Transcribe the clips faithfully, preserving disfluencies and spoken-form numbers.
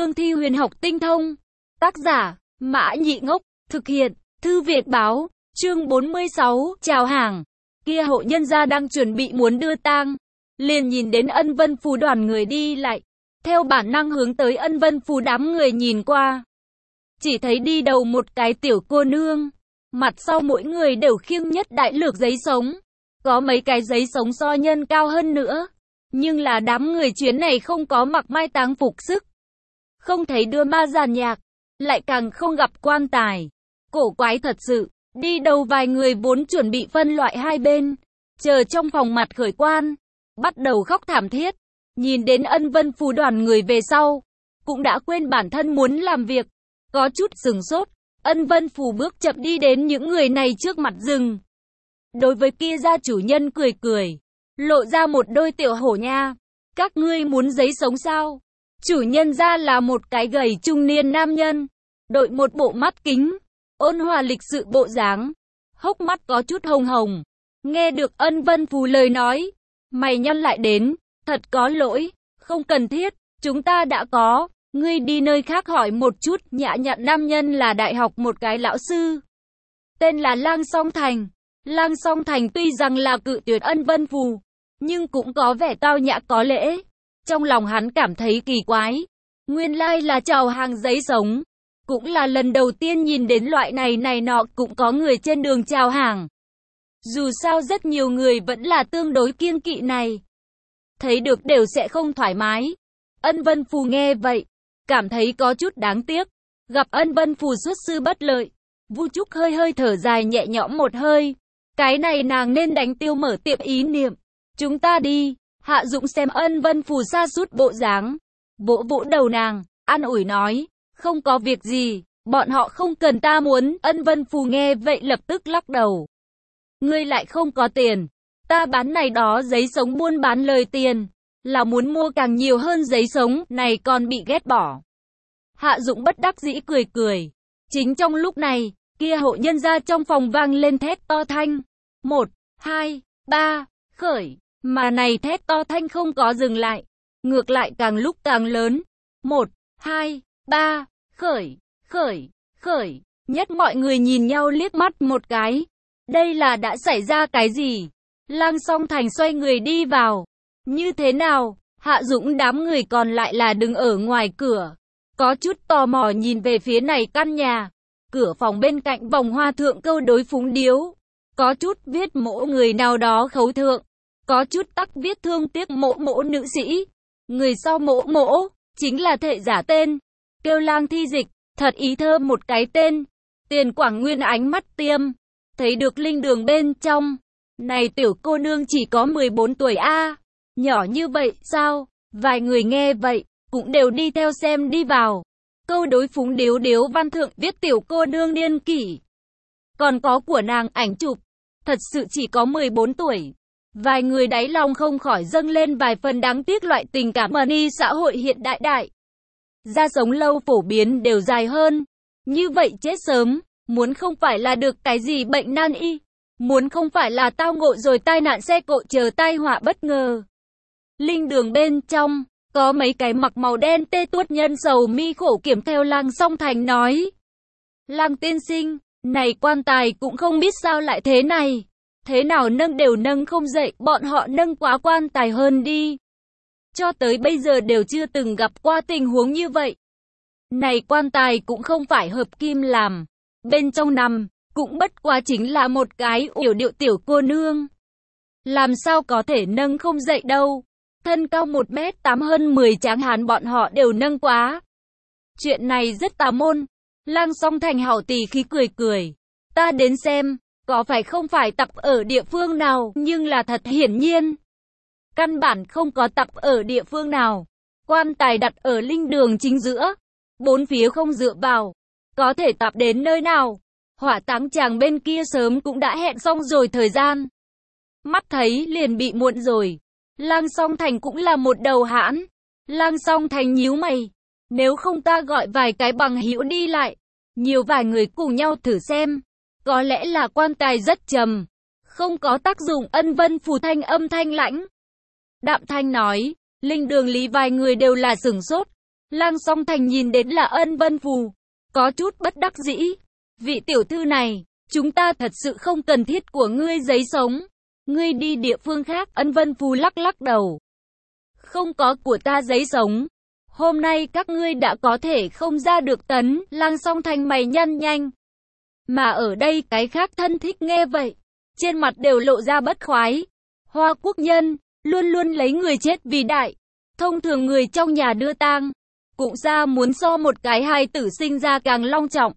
cương thi huyền học tinh thông. Tác giả, Mã Nhị Ngốc, thực hiện, Thư Việt Báo, chương bốn mươi sáu, chào hàng. Kia hộ nhân gia đang chuẩn bị muốn đưa tang, liền nhìn đến Ân Vân Phù đoàn người đi lại, theo bản năng hướng tới Ân Vân Phù đám người nhìn qua. Chỉ thấy đi đầu một cái tiểu cô nương, mặt sau mỗi người đều khiêng nhất đại lược giấy sống, có mấy cái giấy sống so nhân cao hơn nữa. Nhưng là đám người chuyến này không có mặc mai táng phục sức, không thấy đưa ma giàn nhạc, lại càng không gặp quan tài. Cổ quái thật sự, đi đầu vài người vốn chuẩn bị phân loại hai bên, chờ trong phòng mặt khởi quan, bắt đầu khóc thảm thiết. Nhìn đến Ân Vân Phù đoàn người về sau, cũng đã quên bản thân muốn làm việc, có chút sừng sốt. Ân Vân Phù bước chậm đi đến những người này trước mặt dừng. Đối với kia gia chủ nhân cười cười, lộ ra một đôi tiểu hổ nha. Các ngươi muốn giấy sống sao? Chủ nhân gia là một cái gầy trung niên nam nhân, đội một bộ mắt kính, ôn hòa lịch sự bộ dáng, hốc mắt có chút hồng hồng. Nghe được Ân Vân Phù lời nói, mày nhăn lại đến, thật có lỗi, không cần thiết, chúng ta đã có, ngươi đi nơi khác hỏi một chút. Nhã nhặn nam nhân là đại học một cái lão sư, tên là Lang Song Thành. Lang Song Thành tuy rằng là cự tuyệt Ân Vân Phù, nhưng cũng có vẻ tao nhã có lễ. Trong lòng hắn cảm thấy kỳ quái, nguyên lai là chào hàng giấy sống, cũng là lần đầu tiên nhìn đến loại này này nọ cũng có người trên đường chào hàng. Dù sao rất nhiều người vẫn là tương đối kiêng kỵ này, thấy được đều sẽ không thoải mái. Ân Vân Phù nghe vậy, cảm thấy có chút đáng tiếc, gặp Ân Vân Phù xuất sư bất lợi, Vu Trúc hơi hơi thở dài nhẹ nhõm một hơi. Cái này nàng nên đánh tiêu mở tiệm ý niệm. Chúng ta đi. Hạ Dũng xem Ân Vân Phù sa sút bộ dáng, vỗ vỗ đầu nàng, an ủi nói, không có việc gì, bọn họ không cần ta muốn. Ân Vân Phù nghe vậy lập tức lắc đầu. Ngươi lại không có tiền, ta bán này đó giấy sống buôn bán lời tiền, là muốn mua càng nhiều hơn giấy sống, này còn bị ghét bỏ. Hạ Dũng bất đắc dĩ cười cười. Chính trong lúc này, kia hộ nhân gia trong phòng vang lên thét to thanh. Một, hai, ba, khởi. Mà này thét to thanh không có dừng lại, ngược lại càng lúc càng lớn. Một, hai, ba, khởi, khởi, khởi. Nhất mọi người nhìn nhau liếc mắt một cái. Đây là đã xảy ra cái gì? Lang Song Thành xoay người đi vào. Như thế nào? Hạ Dũng đám người còn lại là đứng ở ngoài cửa, có chút tò mò nhìn về phía này căn nhà. Cửa phòng bên cạnh vòng hoa thượng câu đối phúng điếu, có chút viết mỗ người nào đó khấu thượng, có chút tắc viết thương tiếc mỗ mỗ nữ sĩ. Người sau mỗ mỗ, chính là thệ giả tên, kêu Lang Thi Dịch, thật ý thơ một cái tên. Tiền Quảng Nguyên ánh mắt tiêm, thấy được linh đường bên trong. Này tiểu cô nương chỉ có mười bốn tuổi a, nhỏ như vậy sao? Vài người nghe vậy, cũng đều đi theo xem đi vào. Câu đối phúng điếu điếu văn thượng viết tiểu cô nương niên kỷ, còn có của nàng ảnh chụp, thật sự chỉ có mười bốn tuổi. Vài người đáy lòng không khỏi dâng lên vài phần đáng tiếc loại tình cảm mà ni xã hội hiện đại đại. Ra sống lâu phổ biến đều dài hơn, như vậy chết sớm, muốn không phải là được cái gì bệnh nan y, muốn không phải là tao ngộ rồi tai nạn xe cộ chờ tai họa bất ngờ. Linh đường bên trong, có mấy cái mặc màu đen tê tuốt nhân sầu mi khổ kiểm theo Lang Song Thành nói. Lang tiên sinh, này quan tài cũng không biết sao lại thế này. Thế nào nâng đều nâng không dậy, bọn họ nâng quá quan tài hơn đi. Cho tới bây giờ đều chưa từng gặp qua tình huống như vậy. Này quan tài cũng không phải hợp kim làm, bên trong nằm, cũng bất quá chính là một cái yểu điệu tiểu cô nương. Làm sao có thể nâng không dậy đâu. Thân cao một mét tám hơn mười tráng hán bọn họ đều nâng quá. Chuyện này rất tà môn. Lang Song Thành hảo tỳ khí cười cười. Ta đến xem, có phải không phải tập ở địa phương nào, nhưng là thật hiển nhiên. Căn bản không có tập ở địa phương nào. Quan tài đặt ở linh đường chính giữa, bốn phía không dựa vào, có thể tập đến nơi nào. Hỏa táng chàng bên kia sớm cũng đã hẹn xong rồi thời gian. Mắt thấy liền bị muộn rồi. Lang Song Thành cũng là một đầu hãn. Lang Song Thành nhíu mày. Nếu không ta gọi vài cái bằng hữu đi lại, nhiều vài người cùng nhau thử xem. Có lẽ là quan tài rất trầm, không có tác dụng. Ân Vân Phù thanh âm thanh lãnh, đạm thanh nói. Linh đường lý vài người đều là sửng sốt. Lang Song Thành nhìn đến là Ân Vân Phù, có chút bất đắc dĩ. Vị tiểu thư này, chúng ta thật sự không cần thiết của ngươi giấy sống. Ngươi đi địa phương khác. Ân Vân Phù lắc lắc đầu. Không có của ta giấy sống. Hôm nay các ngươi đã có thể không ra được tấn. Lang Song Thành mày nhăn nhanh. Mà ở đây cái khác thân thích nghe vậy, trên mặt đều lộ ra bất khoái. Hoa quốc nhân, luôn luôn lấy người chết vì đại. Thông thường người trong nhà đưa tang, cũng ra muốn so một cái hài tử sinh ra càng long trọng.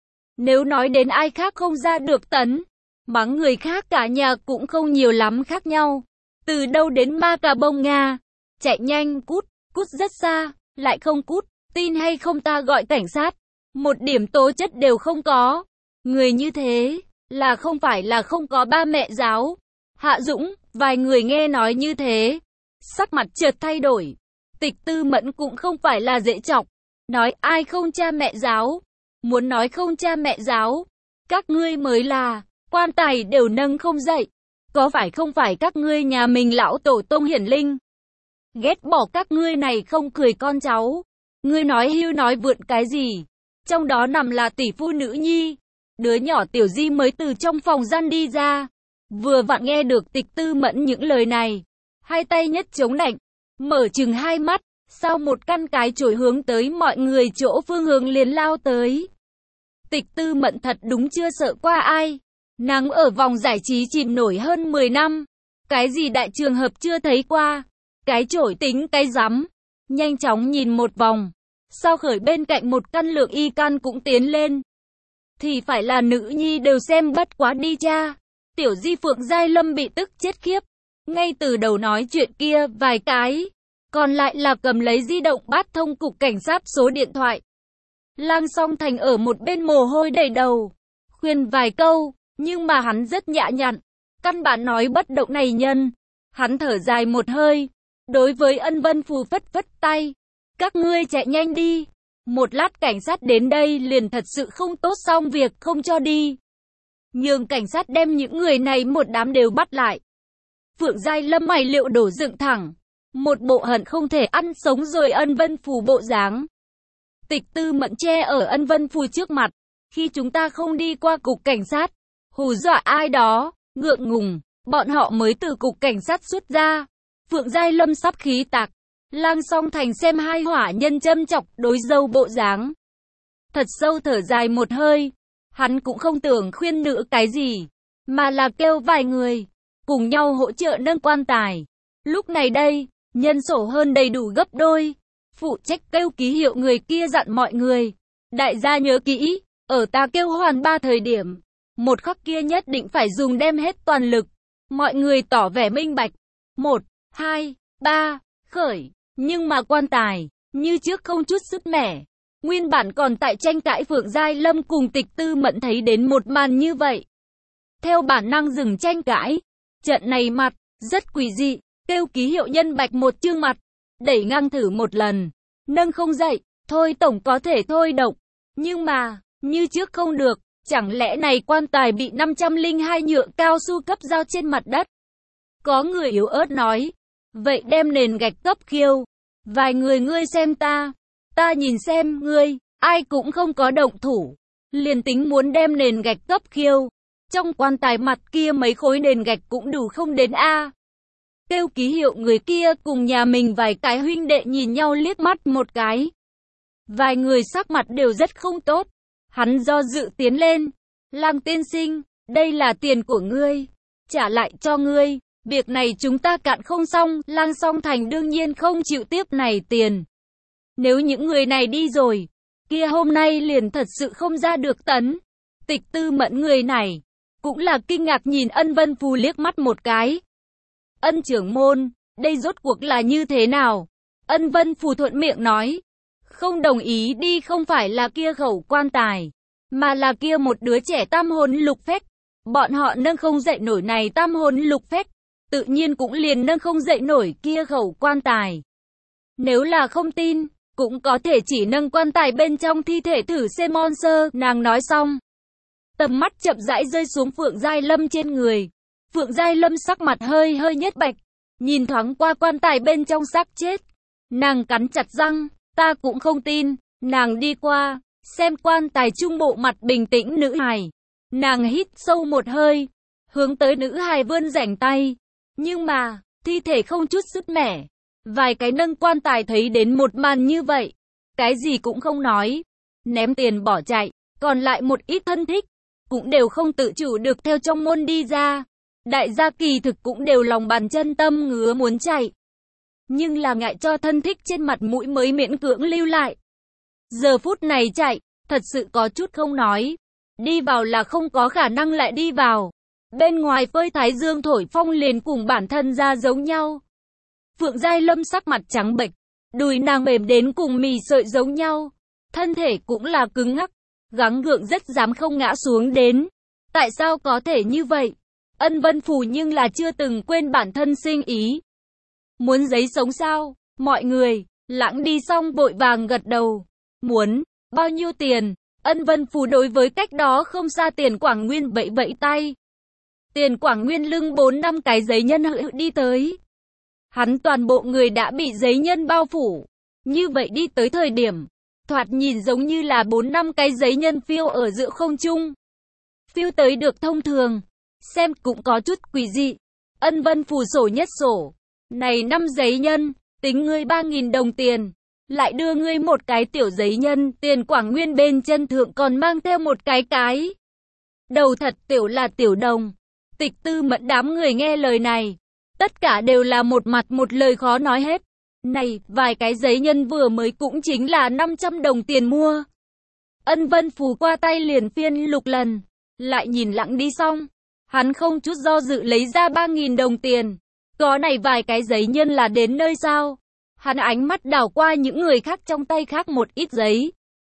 Nếu nói đến ai khác không ra được tấn, mắng người khác cả nhà cũng không nhiều lắm khác nhau. Từ đâu đến ma cà bông Nga, chạy nhanh cút, cút rất xa, lại không cút, tin hay không ta gọi cảnh sát. Một điểm tố chất đều không có. Người như thế, là không phải là không có ba mẹ giáo. Hạ Dũng, vài người nghe nói như thế, sắc mặt chợt thay đổi. Tịch Tư Mẫn cũng không phải là dễ chọc. Nói ai không cha mẹ giáo. Muốn nói không cha mẹ giáo, các ngươi mới là, quan tài đều nâng không dậy. Có phải không phải các ngươi nhà mình lão tổ tông hiển linh? Ghét bỏ các ngươi này không cười con cháu. Ngươi nói hưu nói vượn cái gì? Trong đó nằm là tỷ phu nữ nhi. Đứa nhỏ Tiểu Di mới từ trong phòng gian đi ra. Vừa vặn nghe được Tịch Tư Mẫn những lời này. Hai tay nhất chống nạnh, mở chừng hai mắt, sau một căn cái chổi hướng tới mọi người chỗ phương hướng liền lao tới. Tịch Tư Mẫn thật đúng chưa sợ qua ai. Nàng ở vòng giải trí chìm nổi hơn mười năm. Cái gì đại trường hợp chưa thấy qua. Cái chổi tính cái rắm. Nhanh chóng nhìn một vòng. Sau khởi bên cạnh một căn lượng y can cũng tiến lên. Thì phải là nữ nhi đều xem bất quá đi cha. Tiểu Di Phượng Giai Lâm bị tức chết khiếp. Ngay từ đầu nói chuyện kia vài cái. Còn lại là cầm lấy di động bắt thông cục cảnh sát số điện thoại. Lang Song Thành ở một bên mồ hôi đầy đầu. Khuyên vài câu, nhưng mà hắn rất nhã nhặn. Căn bản nói bất động này nhân. Hắn thở dài một hơi. Đối với Ân Vân Phù phất phất tay. Các ngươi chạy nhanh đi. Một lát cảnh sát đến đây liền thật sự không tốt, xong việc không cho đi. Nhưng cảnh sát đem những người này một đám đều bắt lại. Phượng Giai Lâm mày liệu đổ dựng thẳng. Một bộ hận không thể ăn sống rồi Ân Vân Phù bộ dáng. Tịch Tư Mẫn che ở Ân Vân Phù trước mặt. Khi chúng ta không đi qua cục cảnh sát, hù dọa ai đó, ngượng ngùng, bọn họ mới từ cục cảnh sát xuất ra. Phượng Giai Lâm sắp khí tạc. Lang Song Thành xem hai hỏa nhân châm chọc đối dâu bộ dáng. Thật sâu thở dài một hơi. Hắn cũng không tưởng khuyên nữ cái gì, mà là kêu vài người cùng nhau hỗ trợ nâng quan tài. Lúc này đây, nhân sổ hơn đầy đủ gấp đôi. Phụ trách kêu ký hiệu người kia dặn mọi người. Đại gia nhớ kỹ, ở ta kêu hoàn ba thời điểm, một khắc kia nhất định phải dùng đem hết toàn lực. Mọi người tỏ vẻ minh bạch. Một, hai, ba, khởi. Nhưng mà quan tài, như trước không chút sức mẻ. Nguyên bản còn tại tranh cãi Phượng Giai Lâm cùng Tịch Tư Mẫn thấy đến một màn như vậy. Theo bản năng dừng tranh cãi. Trận này mặt, rất quỷ dị. Kêu ký hiệu nhân bạch một chương mặt. Đẩy ngang thử một lần. Nâng không dậy. Thôi tổng có thể thôi động. Nhưng mà, như trước không được. Chẳng lẽ này quan tài bị năm trăm lẻ hai nhựa cao su cấp dao trên mặt đất? Có người yếu ớt nói. Vậy đem nền gạch cấp khiêu. Vài người ngươi xem ta. Ta nhìn xem ngươi. Ai cũng không có động thủ. Liền tính muốn đem nền gạch cấp khiêu. Trong quan tài mặt kia mấy khối nền gạch cũng đủ không đến a. Kêu ký hiệu người kia cùng nhà mình vài cái huynh đệ nhìn nhau liếc mắt một cái. Vài người sắc mặt đều rất không tốt. Hắn do dự tiến lên. Lang tiên sinh, đây là tiền của ngươi. Trả lại cho ngươi. Việc này chúng ta cạn không xong. Lang Song Thành đương nhiên không chịu tiếp này tiền. Nếu những người này đi rồi, kia hôm nay liền thật sự không ra được tấn. Tịch Tư Mẫn người này, cũng là kinh ngạc nhìn Ân Vân Phù liếc mắt một cái. Ân trưởng môn, đây rốt cuộc là như thế nào? Ân Vân Phù thuận miệng nói. Không đồng ý đi không phải là kia khẩu quan tài, mà là kia một đứa trẻ tam hồn lục phách. Bọn họ nâng không dậy nổi này tam hồn lục phách, tự nhiên cũng liền nâng không dậy nổi kia khẩu quan tài. Nếu là không tin, cũng có thể chỉ nâng quan tài bên trong thi thể thử xem monster. Nàng nói xong, tầm mắt chậm rãi rơi xuống Phượng Giai Lâm trên người. Phượng Giai Lâm sắc mặt hơi hơi nhất bạch, nhìn thoáng qua quan tài bên trong xác chết. Nàng cắn chặt răng, Ta cũng không tin. Nàng đi qua, xem quan tài trung bộ mặt bình tĩnh nữ hài. Nàng hít sâu một hơi, hướng tới nữ hài vươn rảnh tay. Nhưng mà, thi thể không chút sứt mẻ. Vài cái nâng quan tài thấy đến một màn như vậy. Cái gì cũng không nói. Ném tiền bỏ chạy. Còn lại một ít thân thích. Cũng đều không tự chủ được theo trong môn đi ra. Đại gia kỳ thực cũng đều lòng bàn chân tâm ngứa muốn chạy. Nhưng là ngại cho thân thích trên mặt mũi mới miễn cưỡng lưu lại. Giờ phút này chạy, thật sự có chút không nói. Đi vào là không có khả năng lại đi vào. Bên ngoài phơi thái dương thổi phong liền cùng bản thân ra giống nhau. Phượng Giai Lâm sắc mặt trắng bệch, đùi nàng mềm đến cùng mì sợi giống nhau. Thân thể cũng là cứng ngắc, gắng gượng rất dám không ngã xuống đến. Tại sao có thể như vậy? Ân Vân Phù nhưng là chưa từng quên bản thân sinh ý. Muốn giấy sống sao? Mọi người, lãng đi xong vội vàng gật đầu. Muốn, bao nhiêu tiền? Ân Vân Phù đối với cách đó không xa Tiền Quảng Nguyên vẫy vẫy tay. Tiền Quảng Nguyên lưng bốn năm cái giấy nhân hự đi tới. Hắn toàn bộ người đã bị giấy nhân bao phủ. Như vậy đi tới thời điểm, thoạt nhìn giống như là bốn năm cái giấy nhân phiêu ở giữa không trung. Phiêu tới được thông thường, xem cũng có chút quỷ dị. Ân Vân Phù sổ nhất sổ. Này năm giấy nhân, tính ngươi ba nghìn đồng tiền. Lại đưa ngươi một cái tiểu giấy nhân, Tiền Quảng Nguyên bên chân thượng còn mang theo một cái cái. Đầu thật tiểu là tiểu đồng. Tịch Tư Mẫn đám người nghe lời này. Tất cả đều là một mặt một lời khó nói hết. Này, vài cái giấy nhân vừa mới cũng chính là năm trăm đồng tiền mua. Ân Vân Phù qua tay liền phiên lục lần. Lại nhìn lặng đi xong. Hắn không chút do dự lấy ra ba nghìn đồng tiền. Có này vài cái giấy nhân là đến nơi sao? Hắn ánh mắt đảo qua những người khác trong tay khác một ít giấy.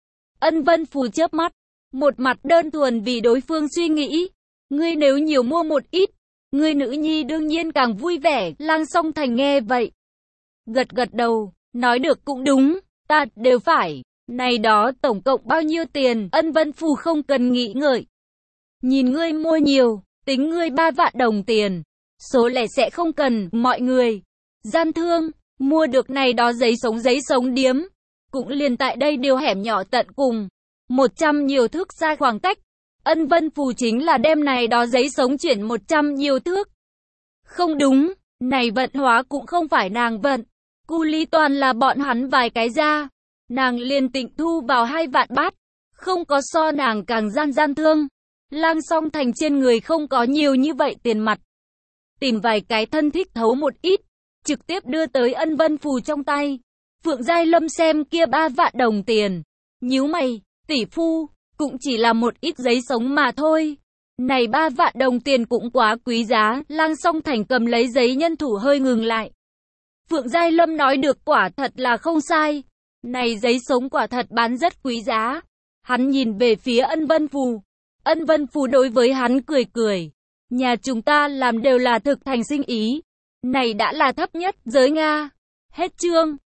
Ân Vân Phù chớp mắt. Một mặt đơn thuần vì đối phương suy nghĩ. Ngươi nếu nhiều mua một ít. Ngươi nữ nhi đương nhiên càng vui vẻ. Lang Song Thành nghe vậy. Gật gật đầu. Nói được cũng đúng. Ta đều phải. Này đó tổng cộng bao nhiêu tiền? Ân Vân Phù không cần nghĩ ngợi. Nhìn ngươi mua nhiều. Tính ngươi ba vạn đồng tiền. Số lẻ sẽ không cần. Mọi người. Gian thương. Mua được này đó giấy sống giấy sống điếm. Cũng liền tại đây điều hẻm nhỏ tận cùng. Một trăm nhiều thước xa khoảng cách. Ân Vân Phù chính là đem này đó giấy sống chuyển một trăm nhiều thước. Không đúng. Này vận hóa cũng không phải nàng vận. Cu ly toàn là bọn hắn vài cái ra. Nàng liền tịnh thu vào hai vạn bát. Không có so nàng càng gian gian thương. Lang Song Thành trên người không có nhiều như vậy tiền mặt. Tìm vài cái thân thích thấu một ít. Trực tiếp đưa tới Ân Vân Phù trong tay. Phượng Giai Lâm xem kia ba vạn đồng tiền. Nhíu mày, tỷ phu, cũng chỉ là một ít giấy sống mà thôi. Này ba vạn đồng tiền cũng quá quý giá. Lang Song Thành cầm lấy giấy nhân thủ hơi ngừng lại. Phượng Giai Lâm nói được quả thật là không sai. Này giấy sống quả thật bán rất quý giá. Hắn nhìn về phía Ân Vân Phù. Ân Vân Phù đối với hắn cười cười. Nhà chúng ta làm đều là thực thành sinh ý. Này đã là thấp nhất giới Nga. Hết chương.